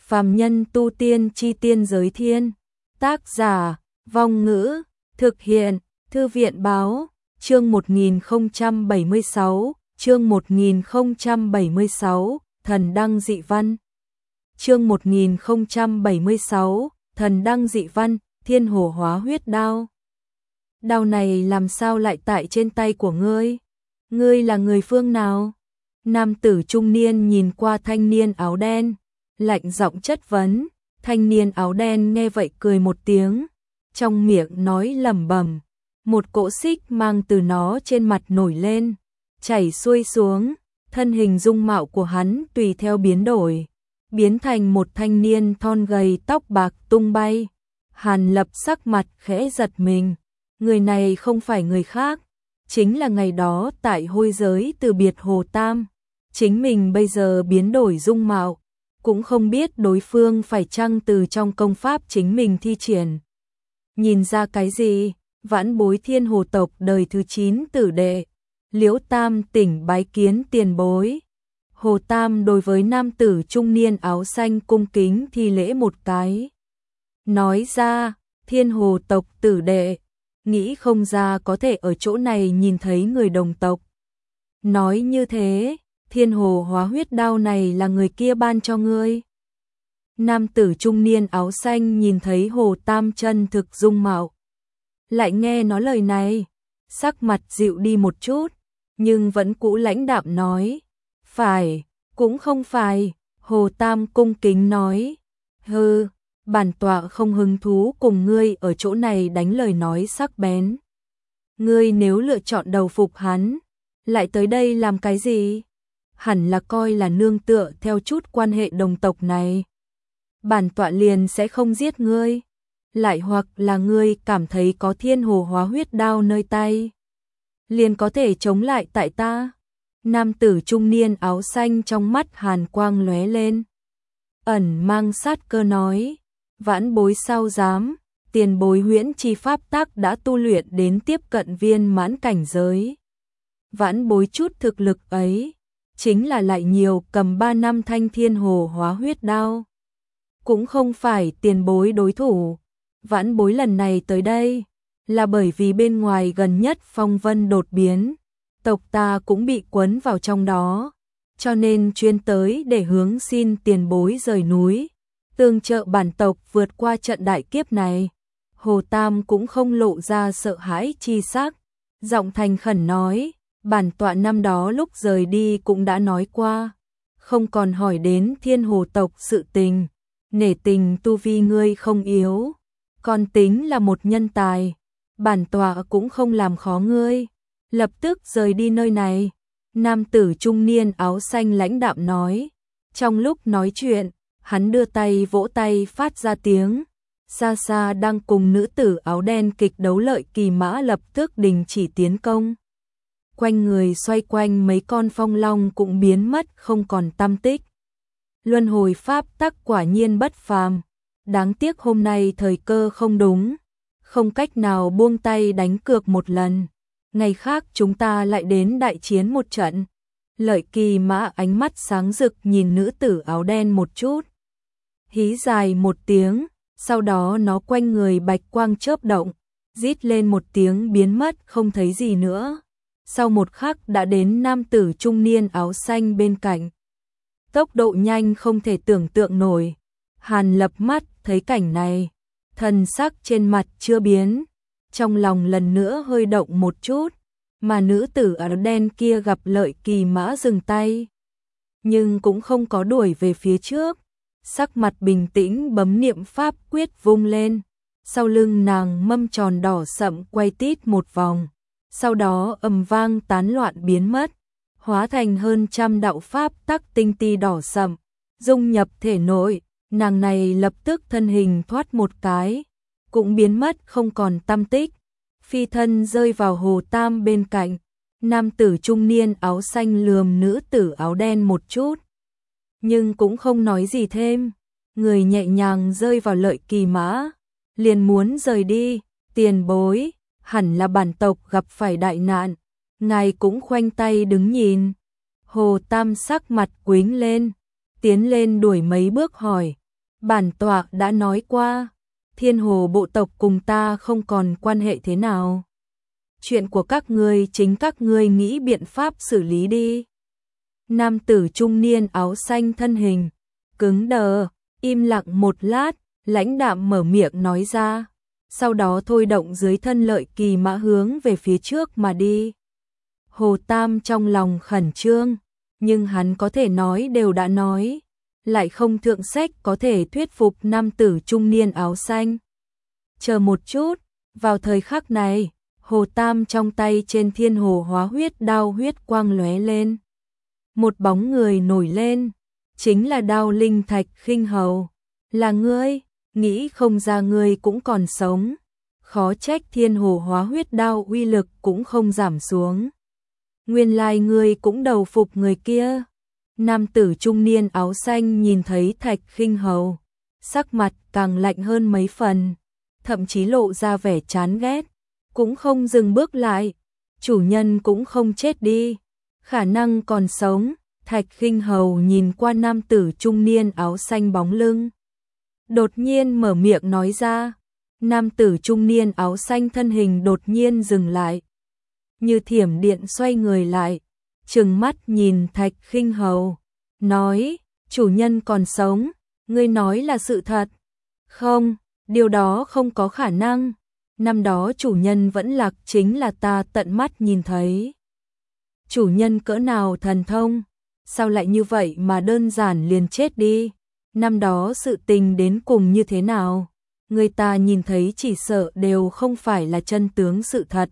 Phàm nhân tu tiên chi tiên giới thiên. Tác giả, Vong Ngữ, thực hiện, Thư viện báo, chương 1076, chương 1076, thần đăng dị văn. Chương 1076, thần đăng dị văn, thiên hồ hóa huyết đao. Đao này làm sao lại tại trên tay của ngươi? Ngươi là người phương nào? Nam tử trung niên nhìn qua thanh niên áo đen, lạnh giọng chất vấn. Thanh niên áo đen nghe vậy cười một tiếng, trong miệng nói lẩm bẩm, một cỗ xích mang từ nó trên mặt nổi lên, chảy xuôi xuống, thân hình dung mạo của hắn tùy theo biến đổi, biến thành một thanh niên thon gầy, tóc bạc tung bay. Hàn Lập sắc mặt khẽ giật mình, người này không phải người khác, chính là ngày đó tại hôi giới từ biệt Hồ Tam. Chính mình bây giờ biến đổi dung mạo, cũng không biết đối phương phải chăng từ trong công pháp chính mình thi triển nhìn ra cái gì. Vãn bối thiên hồ tộc đời thứ 9 tử đệ, Liễu Tam tỉnh bái kiến tiền bối. Hồ Tam đối với nam tử trung niên áo xanh cung kính thi lễ một cái, nói ra, thiên hồ tộc tử đệ, nghĩ không ra có thể ở chỗ này nhìn thấy người đồng tộc. Nói như thế, thiên hồ hóa huyết đao này là người kia ban cho ngươi. Nam tử trung niên áo xanh nhìn thấy Hồ Tam chân thực dung mạo, lại nghe nói lời này, sắc mặt dịu đi một chút, nhưng vẫn cũ lãnh đạm nói, phải, cũng không phải. Hồ Tam cung kính nói, hừ, bản tọa không hứng thú cùng ngươi ở chỗ này đánh lời nói sắc bén. Ngươi nếu lựa chọn đầu phục hắn, lại tới đây làm cái gì? Hẳn là coi là nương tựa theo chút quan hệ đồng tộc này. Bản tọa liền sẽ không giết ngươi. Lại hoặc là ngươi cảm thấy có thiên hồ hóa huyết đao nơi tay, liền có thể chống lại tại ta. Nam tử trung niên áo xanh trong mắt hàn quang lóe lên, ẩn mang sát cơ nói, vãn bối sao dám, tiền bối huyễn chi pháp tác đã tu luyện đến tiếp cận viên mãn cảnh giới. Vãn bối chút thực lực ấy, chính là lại nhiều cầm 3 năm thanh thiên hồ hóa huyết đao, cũng không phải tiền bối đối thủ. Vãn bối lần này tới đây, là bởi vì bên ngoài gần nhất phong vân đột biến, tộc ta cũng bị quấn vào trong đó, cho nên chuyên tới để hướng xin tiền bối rời núi, tương trợ bản tộc vượt qua trận đại kiếp này. Hồ Tam cũng không lộ ra sợ hãi chi sắc, giọng thành khẩn nói, bản tọa năm đó lúc rời đi cũng đã nói qua, không còn hỏi đến thiên hồ tộc sự tình, nể tình tu vi ngươi không yếu, còn tính là một nhân tài, bản tọa cũng không làm khó ngươi, lập tức rời đi nơi này. Nam tử trung niên áo xanh lãnh đạm nói, trong lúc nói chuyện, hắn đưa tay vỗ tay phát ra tiếng, xa xa đang cùng nữ tử áo đen kịch đấu lợi kỳ mã lập tức đình chỉ tiến công. Quanh người xoay quanh mấy con phong long cũng biến mất không còn tăm tích. Luân hồi pháp tắc quả nhiên bất phàm, đáng tiếc hôm nay thời cơ không đúng, không cách nào buông tay đánh cược một lần, ngày khác chúng ta lại đến đại chiến một trận. Lợi kỳ mã ánh mắt sáng rực nhìn nữ tử áo đen một chút, hí dài một tiếng, sau đó nó quanh người bạch quang chớp động, rít lên một tiếng biến mất không thấy gì nữa. Sau một khắc đã đến nam tử trung niên áo xanh bên cạnh, tốc độ nhanh không thể tưởng tượng nổi. Hàn Lập mắt thấy cảnh này, thần sắc trên mặt chưa biến, trong lòng lần nữa hơi động một chút, mà nữ tử áo đen kia gặp lợi kỳ mã dừng tay, nhưng cũng không có đuổi về phía trước, sắc mặt bình tĩnh bấm niệm pháp quyết vung lên, sau lưng nàng mâm tròn đỏ sậm quay tít một vòng, sau đó ầm vang tán loạn biến mất, hóa thành hơn trăm đạo pháp tắc tinh ti đỏ sậm, dung nhập thể nội. Nàng này lập tức thân hình thoát một cái, cũng biến mất không còn tăm tích, phi thân rơi vào Hồ Tam bên cạnh. Nam tử trung niên áo xanh lườm nữ tử áo đen một chút, nhưng cũng không nói gì thêm, người nhẹ nhàng rơi vào lợi kỳ mã, liền muốn rời đi. Tiền bối, hẳn là bản tộc gặp phải đại nạn, ngài cũng khoanh tay đứng nhìn. Hồ Tam sắc mặt quĩnh lên, tiến lên đuổi mấy bước hỏi, Bản tọa đã nói qua, Thiên Hồ bộ tộc cùng ta không còn quan hệ thế nào. Chuyện của các ngươi chính các ngươi nghĩ biện pháp xử lý đi. Nam tử trung niên áo xanh thân hình cứng đờ, im lặng một lát, lãnh đạm mở miệng nói ra, sau đó thôi động dưới thân lợi kỳ mã hướng về phía trước mà đi. Hồ Tam trong lòng khẩn trương, nhưng hắn có thể nói đều đã nói, lại không thượng sách có thể thuyết phục nam tử trung niên áo xanh. Chờ một chút, vào thời khắc này, Hồ Tam trong tay trên Thiên Hồ Hóa Huyết Đao huyết quang lóe lên. Một bóng người nổi lên, chính là Đao Linh Thạch Khinh Hầu. Là ngươi, nghĩ không ra ngươi cũng còn sống. Khó trách Thiên Hồ Hóa Huyết Đao uy lực cũng không giảm xuống. Nguyên lai ngươi cũng đầu phục người kia. Nam tử trung niên áo xanh nhìn thấy Thạch Khinh Hầu, sắc mặt càng lạnh hơn mấy phần, thậm chí lộ ra vẻ chán ghét, cũng không dừng bước lại. Chủ nhân cũng không chết đi, khả năng còn sống. Thạch Khinh Hầu nhìn qua nam tử trung niên áo xanh bóng lưng, đột nhiên mở miệng nói ra. Nam tử trung niên áo xanh thân hình đột nhiên dừng lại, như thiểm điện xoay người lại, trừng mắt nhìn Thạch Khinh Hầu, nói, chủ nhân còn sống, ngươi nói là sự thật. Không, điều đó không có khả năng, năm đó chủ nhân vẫn lạc chính là ta tận mắt nhìn thấy. Chủ nhân cỡ nào thần thông, sao lại như vậy mà đơn giản liền chết đi, năm đó sự tình đến cùng như thế nào, người ta nhìn thấy chỉ sợ đều không phải là chân tướng sự thật.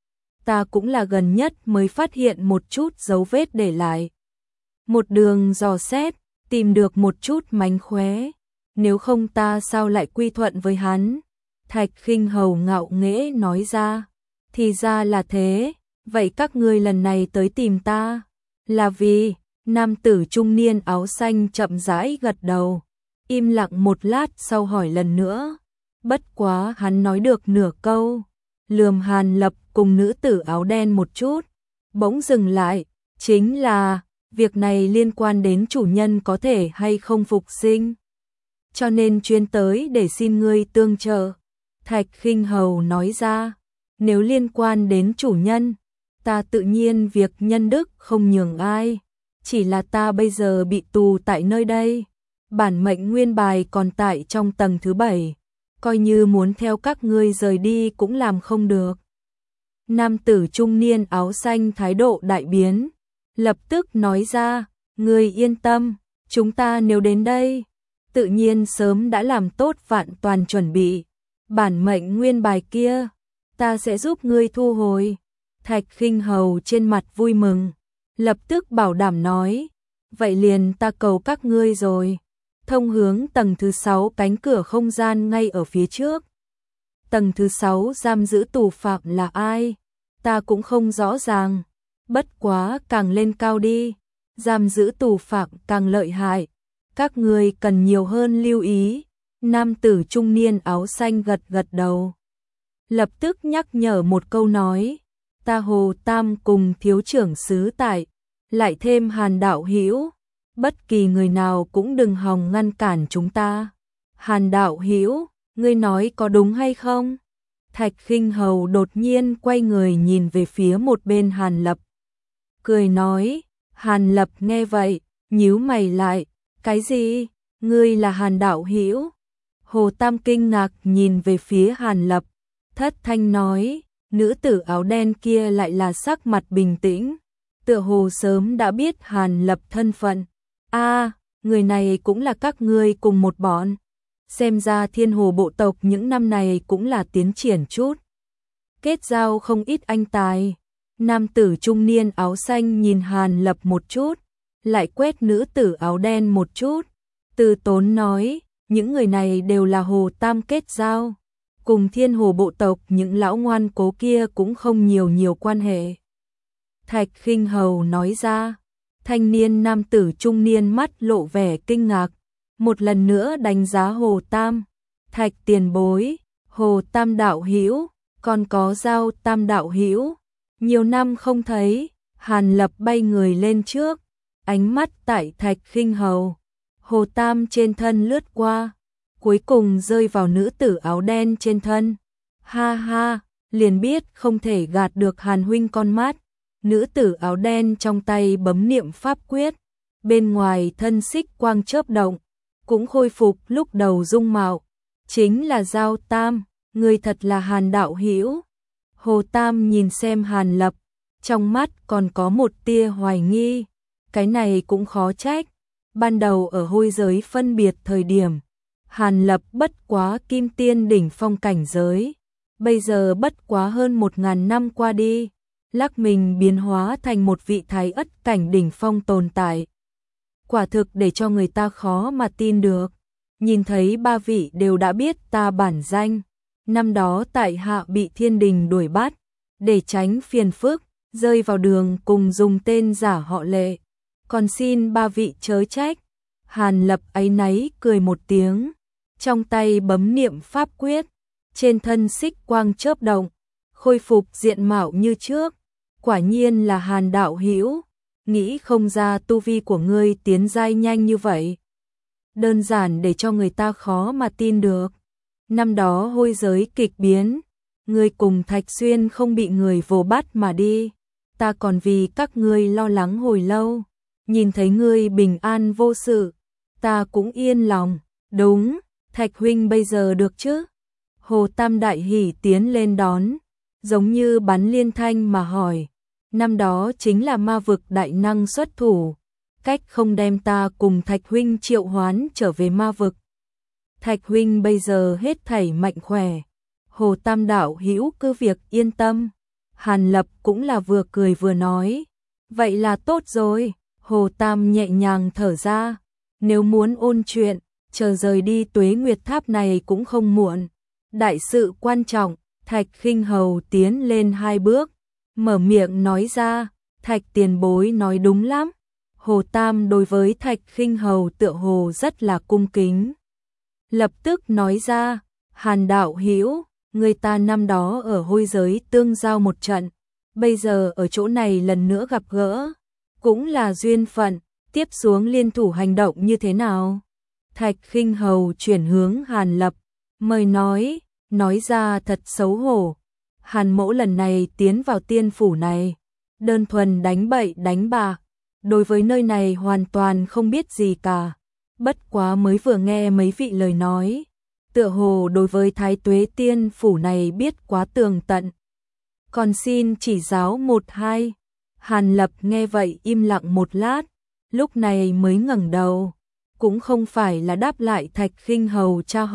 Ta cũng là gần nhất mới phát hiện một chút dấu vết để lại. Một đường dò xét, tìm được một chút mánh khóe, nếu không ta sao lại quy thuận với hắn. Thạch Khinh Hầu ngạo nghễ nói ra, thì ra là thế, vậy các ngươi lần này tới tìm ta, là vì, nam tử trung niên áo xanh chậm rãi gật đầu, im lặng một lát sau hỏi lần nữa, bất quá hắn nói được nửa câu, lườm Hàn Lập cùng nữ tử áo đen một chút, bỗng dừng lại, chính là, việc này liên quan đến chủ nhân có thể hay không phục sinh, cho nên chuyên tới để xin ngươi tương trợ. Thạch Khinh Hầu nói ra, nếu liên quan đến chủ nhân, ta tự nhiên việc nhân đức không nhường ai, chỉ là ta bây giờ bị tù tại nơi đây, bản mệnh nguyên bài còn tại trong tầng thứ 7, coi như muốn theo các ngươi rời đi cũng làm không được. Nam tử trung niên áo xanh thái độ đại biến, lập tức nói ra, ngươi yên tâm, chúng ta nếu đến đây, tự nhiên sớm đã làm tốt vạn toàn chuẩn bị, bản mệnh nguyên bài kia, ta sẽ giúp ngươi thu hồi. Thạch Khinh Hầu trên mặt vui mừng, lập tức bảo đảm nói, vậy liền ta cầu các ngươi rồi. Thông hướng tầng thứ 6 cánh cửa không gian ngay ở phía trước. Tầng thứ 6 giam giữ tù phạm là ai? Ta cũng không rõ ràng, bất quá càng lên cao đi, giam giữ tù phạm càng lợi hại, các ngươi cần nhiều hơn lưu ý. Nam tử trung niên áo xanh gật gật đầu, lập tức nhắc nhở một câu nói, ta Hồ Tam cùng thiếu trưởng sứ tại, lại thêm Hàn đạo hữu, bất kỳ người nào cũng đừng hòng ngăn cản chúng ta. Hàn đạo hữu, ngươi nói có đúng hay không? Thạch Khinh Hầu đột nhiên quay người nhìn về phía một bên Hàn Lập, cười nói. Hàn Lập nghe vậy, nhíu mày lại, cái gì? Ngươi là Hàn đạo hữu? Hồ Tam kinh ngạc nhìn về phía Hàn Lập, thất thanh nói, nữ tử áo đen kia lại là sắc mặt bình tĩnh, tựa hồ sớm đã biết Hàn Lập thân phận. A, người này cũng là các ngươi cùng một bọn. Xem ra Thiên Hồ bộ tộc những năm này cũng là tiến triển chút. Kết giao không ít anh tài. Nam tử trung niên áo xanh nhìn Hàn Lập một chút, lại quét nữ tử áo đen một chút, từ tốn nói, những người này đều là Hồ Tam kết giao, cùng Thiên Hồ bộ tộc những lão ngoan cố kia cũng không nhiều quan hệ. Thạch Khinh Hầu nói ra, thanh niên nam tử trung niên mắt lộ vẻ kinh ngạc, một lần nữa đánh giá Hồ Tam. Thạch tiền bối, Hồ Tam đạo hữu, còn có Giao Tam đạo hữu, nhiều năm không thấy. Hàn Lập bay người lên trước, ánh mắt tại Thạch Khinh Hầu, Hồ Tam trên thân lướt qua, cuối cùng rơi vào nữ tử áo đen trên thân. Ha ha, liền biết không thể gạt được Hàn huynh con mắt. Nữ tử áo đen trong tay bấm niệm pháp quyết, bên ngoài thân xích quang chớp động, cũng khôi phục lúc đầu dung mạo. Chính là Giao Tam, người thật là Hàn đạo hữu. Hồ Tam nhìn xem Hàn Lập, trong mắt còn có một tia hoài nghi. Cái này cũng khó trách. Ban đầu ở hôi giới phân biệt thời điểm, Hàn Lập bất quá kim tiên đỉnh phong cảnh giới. Bây giờ bất quá hơn 1000 năm qua đi, lắc mình biến hóa thành một vị thái ất cảnh đỉnh phong tồn tại. Quả thực để cho người ta khó mà tin được. Nhìn thấy ba vị đều đã biết ta bản danh. Năm đó tại hạ bị thiên đình đuổi bắt, để tránh phiền phức, rơi vào đường cùng dùng tên giả họ Lệ. Còn xin ba vị chớ trách. Hàn Lập áy náy cười một tiếng, trong tay bấm niệm pháp quyết, trên thân xích quang chớp động, khôi phục diện mạo như trước. Quả nhiên là Hàn đạo hữu, nghĩ không ra tu vi của ngươi tiến giai nhanh như vậy. Đơn giản để cho người ta khó mà tin được. Năm đó hôi giới kịch biến, ngươi cùng Thạch Xuyên không bị người vồ bắt mà đi, ta còn vì các ngươi lo lắng hồi lâu. Nhìn thấy ngươi bình an vô sự, ta cũng yên lòng. Đúng, Thạch huynh bây giờ được chứ? Hồ Tam đại hỉ tiến lên đón, giống như bắn liên thanh mà hỏi. Năm đó chính là ma vực đại năng xuất thủ, cách không đem ta cùng Thạch huynh triệu hoán trở về ma vực. Thạch huynh bây giờ hết thảy mạnh khỏe. Hồ Tam đạo hữu cứ việc yên tâm. Hàn Lập cũng là vừa cười vừa nói. Vậy là tốt rồi. Hồ Tam nhẹ nhàng thở ra. Nếu muốn ôn chuyện, chờ rời đi Tuế Nguyệt Tháp này cũng không muộn. Đại sự quan trọng. Thạch Khinh Hầu tiến lên 2 bước, mở miệng nói ra. Thạch tiền bối nói đúng lắm. Hồ Tam đối với Thạch Khinh Hầu tựa hồ rất là cung kính. Lập tức nói ra, Hàn đạo hữu, người ta năm đó ở hôi giới tương giao một trận, bây giờ ở chỗ này lần nữa gặp gỡ, cũng là duyên phận, tiếp xuống liên thủ hành động như thế nào? Thạch Khinh Hầu chuyển hướng Hàn Lập, mời nói ra thật xấu hổ. Hàn mỗ lần này tiến vào tiên phủ này, đơn thuần đánh bậy đánh bạc, đối với nơi này hoàn toàn không biết gì cả. Bất quá mới vừa nghe mấy vị lời nói, tựa hồ đối với Thái Tuế tiên phủ này biết quá tường tận. Còn xin chỉ giáo 1-2. Hàn Lập nghe vậy im lặng một lát, lúc này mới ngẩng đầu, cũng không phải là đáp lại Thạch Khinh Hầu tra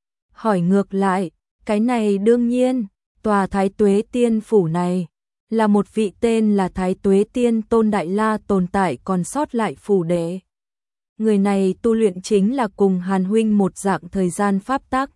hỏi ngược lại, cái này đương nhiên, tòa Thái Tuế tiên phủ này là một vị tên là Thái Tuế tiên Tôn Đại La tồn tại còn sót lại phủ đệ. Người này tu luyện chính là cùng Hàn huynh một dạng thời gian pháp tắc.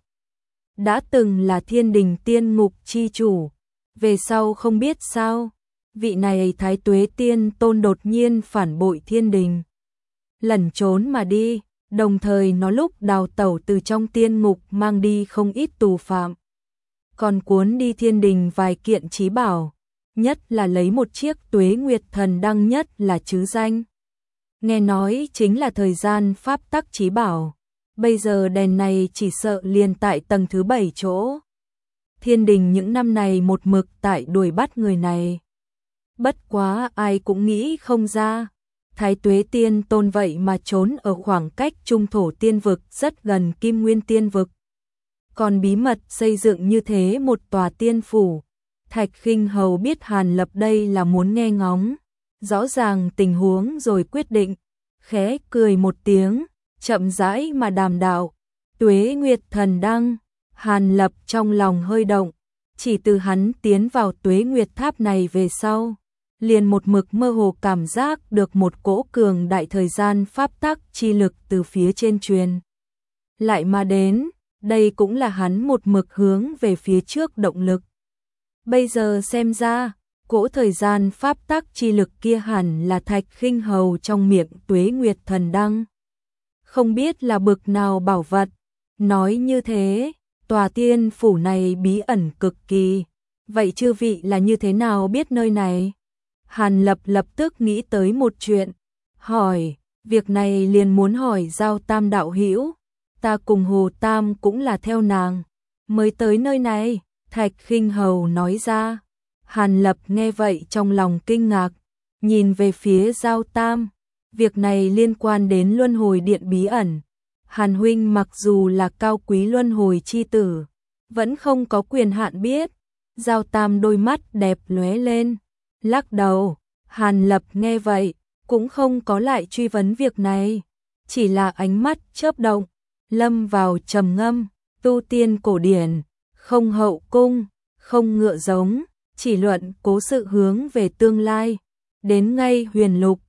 Đã từng là thiên đình tiên ngục chi chủ. Về sau không biết sao, vị này Thái Tuế tiên Tôn đột nhiên phản bội thiên đình, lẩn trốn mà đi, đồng thời nó lúc đào tẩu từ trong tiên ngục mang đi không ít tù phạm. Còn cuốn đi thiên đình vài kiện chí bảo, nhất là lấy một chiếc Tuế Nguyệt Thần Đăng nhất là chứ danh. Nghe nói chính là thời gian pháp tắc chí bảo. Bây giờ đèn này chỉ sợ liền tại tầng thứ 7 chỗ. Thiên đình những năm này một mực tại đuổi bắt người này. Bất quá ai cũng nghĩ không ra. Thái Tuế tiên Tôn vậy mà trốn ở khoảng cách trung thổ tiên vực rất gần Kim Nguyên tiên vực. Còn bí mật xây dựng như thế một tòa tiên phủ. Thạch Khinh Hầu biết Hàn Lập đây là muốn nghe ngóng rõ ràng tình huống rồi quyết định, khẽ cười một tiếng, chậm rãi mà đàm đạo. Tuế Nguyệt Thần Đăng. Hàn Lập trong lòng hơi động, chỉ từ hắn tiến vào Tuế Nguyệt Tháp này về sau, liền một mực mơ hồ cảm giác được một cỗ cường đại thời gian pháp tắc chi lực từ phía trên truyền lại mà đến, đây cũng là hắn một mực hướng về phía trước động lực. Bây giờ xem ra, cỗ thời gian pháp tắc chi lực kia hẳn là Thạch Khinh Hầu trong miệng Tuế Nguyệt Thần Đăng. Không biết là bực nào bảo vật. Nói như thế, tòa tiên phủ này bí ẩn cực kỳ. Vậy chư vị là như thế nào biết nơi này? Hàn Lập lập tức nghĩ tới một chuyện. Hỏi, việc này liền muốn hỏi Giao Tam đạo hữu. ta cùng Hồ Tam cũng là theo nàng mới tới nơi này, Thạch Khinh Hầu nói ra. Hàn Lập nghe vậy trong lòng kinh ngạc, nhìn về phía Giao Tam, việc này liên quan đến luân hồi điện bí ẩn. Hàn huynh mặc dù là cao quý luân hồi chi tử, vẫn không có quyền hạn biết. Giao Tam đôi mắt đẹp lóe lên, lắc đầu. Hàn Lập nghe vậy, cũng không có lại truy vấn việc này, chỉ là ánh mắt chớp động, lâm vào trầm ngâm. Tu tiên cổ điển, không hậu cung, không ngựa giống, chỉ luận cố sự hướng về tương lai. Đến ngay huyền lục,